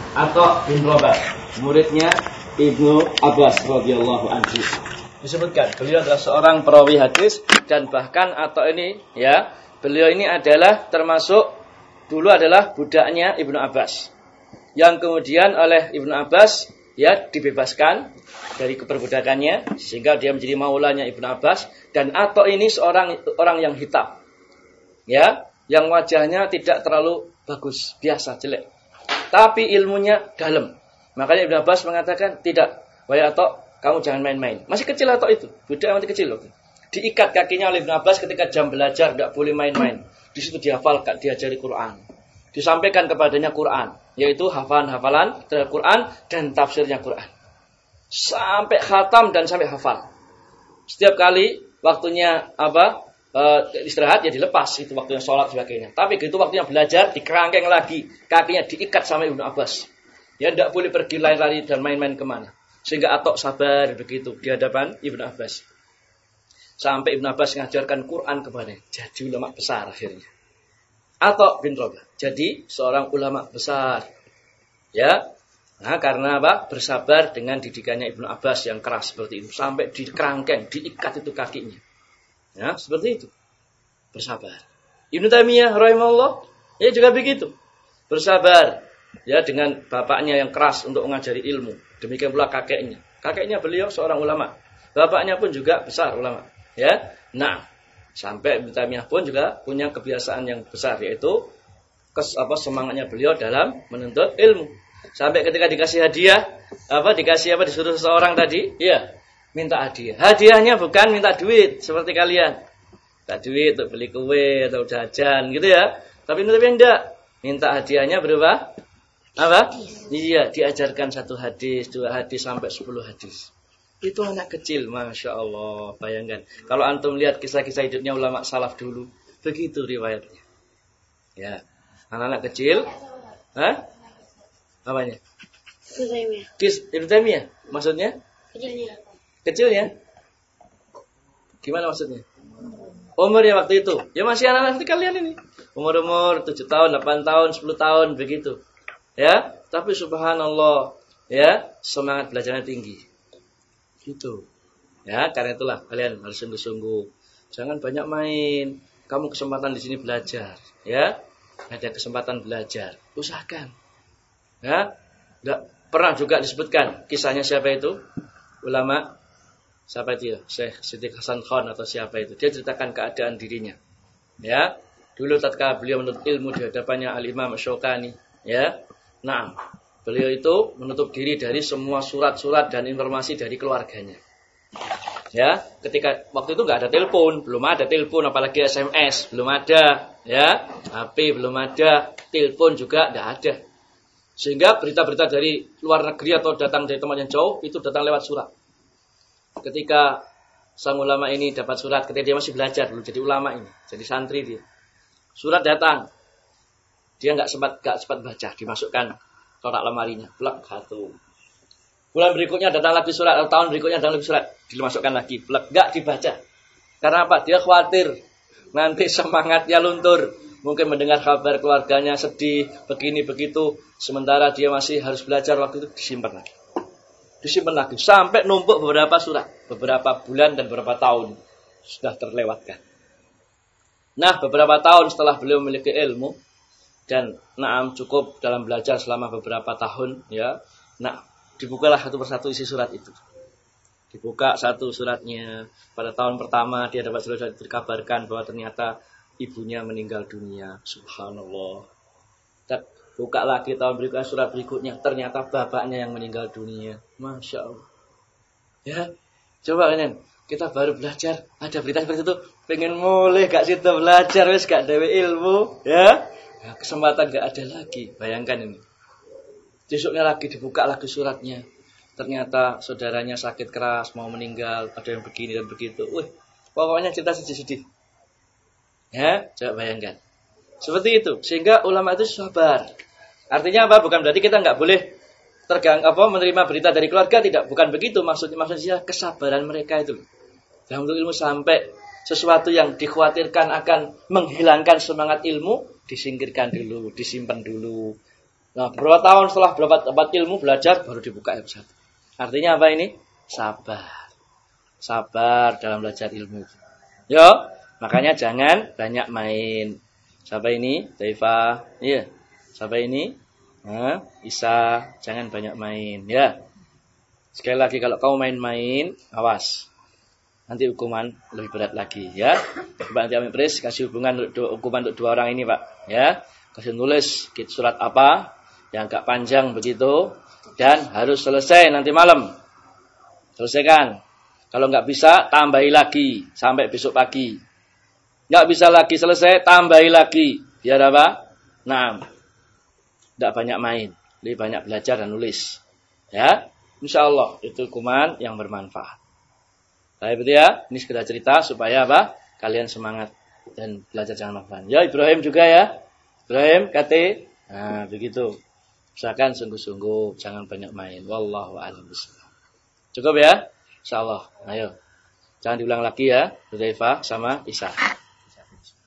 Atta bin Rabah, muridnya Ibnu Abbas radhiyallahu anhu. Disebutkan beliau adalah seorang perawi hadis dan bahkan Atta ini ya, beliau ini adalah termasuk dulu adalah budaknya Ibnu Abbas. Yang kemudian oleh Ibnu Abbas ya dibebaskan dari keperbudakannya sehingga dia menjadi maulanya Ibnu Abbas. Dan Atta ini seorang orang yang hitam. Ya, yang wajahnya tidak terlalu bagus, biasa, jelek. Tapi ilmunya dalam. Makanya Ibnu Abbas mengatakan, tidak, wahai Atta, kamu jangan main-main. Masih kecil Atta itu, budak masih kecil loh. Diikat kakinya oleh Ibnu Abbas ketika jam belajar, tidak boleh main-main. Di situ dihafalkan, diajari Quran. Disampaikan kepadanya Quran, yaitu hafalan-hafalan terhadap Quran dan tafsirnya Quran. Sampai khatam dan sampai hafal. Setiap kali waktunya istirahat ya dilepas, itu waktunya sholat sebagainya. Tapi itu waktunya belajar dikerangkeng lagi, kakinya diikat sama Ibnu Abbas. Ya tidak boleh pergi lari-lari dan main-main kemana. Sehingga Atta sabar begitu di hadapan Ibnu Abbas. Sampai Ibnu Abbas mengajarkan Quran kepadanya. Jadi ulama besar akhirnya. Atta bin Rabah jadi seorang ulama besar. Ya. Nah, karena apa? Bersabar dengan didikannya Ibnu Abbas yang keras seperti itu sampai dikerangkeng, diikat itu kakinya. Ya, seperti itu. Bersabar. Ibnu Taimiyah rahimahullah ya juga begitu. Bersabar ya dengan bapaknya yang keras untuk mengajari ilmu. Demikian pula kakeknya. Kakeknya beliau seorang ulama. Bapaknya pun juga besar ulama. Ya. Nah, sampai Ibnu Taimiyah pun juga punya kebiasaan yang besar yaitu semangatnya beliau dalam menuntut ilmu. Sampai ketika dikasih hadiah, disuruh seseorang tadi, ya, minta hadiah. Hadiahnya bukan minta duit seperti kalian. Minta duit untuk beli kue atau jajan gitu ya. Tapi enggak. Minta hadiahnya berupa apa? Iya, diajarkan 1 hadis, 2 hadis sampai 10 hadis. Itu anak kecil, Masya Allah. Bayangkan. Kalau antum lihat kisah-kisah hidupnya ulama salaf dulu, begitu riwayatnya. Ya, anak-anak kecil, apanya? Ibnu Taimiyah. Maksudnya? Kecilnya? Gimana maksudnya? Umurnya waktu itu. Ya masih anak-anak seperti kalian ini. Umur 7 tahun, 8 tahun, 10 tahun begitu. Ya, tapi subhanallah, ya, semangat belajarnya tinggi. Gitu. Ya, karena itulah kalian harus sungguh-sungguh. Jangan banyak main. Kamu kesempatan di sini belajar, ya. Ada kesempatan belajar. Usahakan. Ya. Enggak pernah juga disebutkan kisahnya siapa itu? Ulama siapa itu ya? Syekh Siddiq Hasan Khan atau siapa itu? Dia ceritakan keadaan dirinya. Ya. Dulu tatkala beliau menuntut ilmu di hadapannya Al-Imam Asy-Syaukani, ya. Nah, beliau itu menutup diri dari semua surat-surat dan informasi dari keluarganya. Ya, ketika waktu itu enggak ada telepon, belum ada telepon apalagi SMS, belum ada, ya. HP belum ada, telepon juga enggak ada. Sehingga berita-berita dari luar negeri atau datang dari tempat yang jauh itu datang lewat surat. Ketika sang ulama ini dapat surat ketika dia masih belajar dulu jadi ulama ini, jadi santri dia. Surat datang. Dia enggak sempat baca, dimasukkan kotak lemarinya, plek 1. Bulan berikutnya datang lagi surat, atau tahun berikutnya datang lagi surat, dimasukkan lagi, plek, enggak dibaca. Karena apa? Dia khawatir nanti semangatnya luntur. Mungkin mendengar kabar keluarganya sedih, begini begitu, sementara dia masih harus belajar, waktu itu disimpan lagi. Disimpan lagi sampai numpuk beberapa surat, beberapa bulan dan beberapa tahun sudah terlewatkan. Nah, beberapa tahun setelah beliau memiliki ilmu dan cukup dalam belajar selama beberapa tahun, ya. Nah, dibukalah satu persatu isi surat itu. Dibuka satu suratnya. Pada tahun pertama dia dapat surat dikabarkan bahwa ternyata ibunya meninggal dunia. Subhanallah. Dan buka lagi tahun berikutnya surat berikutnya, ternyata bapaknya yang meninggal dunia. Masya Allah. Ya, coba kalian, kita baru belajar ada berita seperti itu, pengen mulai gak situ belajar, wis gak dewe ilmu, ya. Nah, kesempatan gak ada lagi. Bayangkan ini. Besoknya lagi dibuka lagi suratnya. Ternyata saudaranya sakit keras, mau meninggal, ada yang begini dan begitu. Pokoknya cerita sedih-sedih. Ya, coba bayangkan. Seperti itu. Sehingga ulama itu sabar. Artinya apa? Bukan berarti kita enggak boleh menerima berita dari keluarga, tidak. Bukan begitu maksudnya kesabaran mereka itu. Dalam ilmu sampai sesuatu yang dikhawatirkan akan menghilangkan semangat ilmu, disingkirkan dulu, disimpan dulu. Nah, beberapa tahun setelah dapat ilmu belajar baru dibuka episode 1. Artinya apa ini? Sabar. Sabar dalam belajar ilmu. Yo, makanya jangan banyak main. Siapa ini? Taifa. Iya. Siapa ini? Isa. Jangan banyak main, ya. Sekali lagi kalau kamu main-main, awas. Nanti hukuman lebih berat lagi, ya. Coba nanti Amin Pris kasih hukuman untuk 2 orang ini, Pak, ya. Kasih nulis surat apa yang agak panjang begitu dan harus selesai nanti malam. Selesaikan. Kalau nggak bisa, tambahi lagi sampai besok pagi. Nggak bisa lagi selesai, tambahi lagi. Biar apa? Nah, nggak banyak main, lebih banyak belajar dan nulis. Ya, insya Allah itu hukuman yang bermanfaat. Baik, betul ya. Ini sekedar cerita supaya apa? Kalian semangat dan belajar jangan makan. Ya, Ibrahim juga ya. Ibrahim, kate. Nah, begitu. Usahakan sungguh-sungguh, jangan banyak main. Wallahu a'lam bishawab. Cukup ya? Insyaallah. Ayo. Jangan diulang lagi ya, Hudzaifah sama Isa.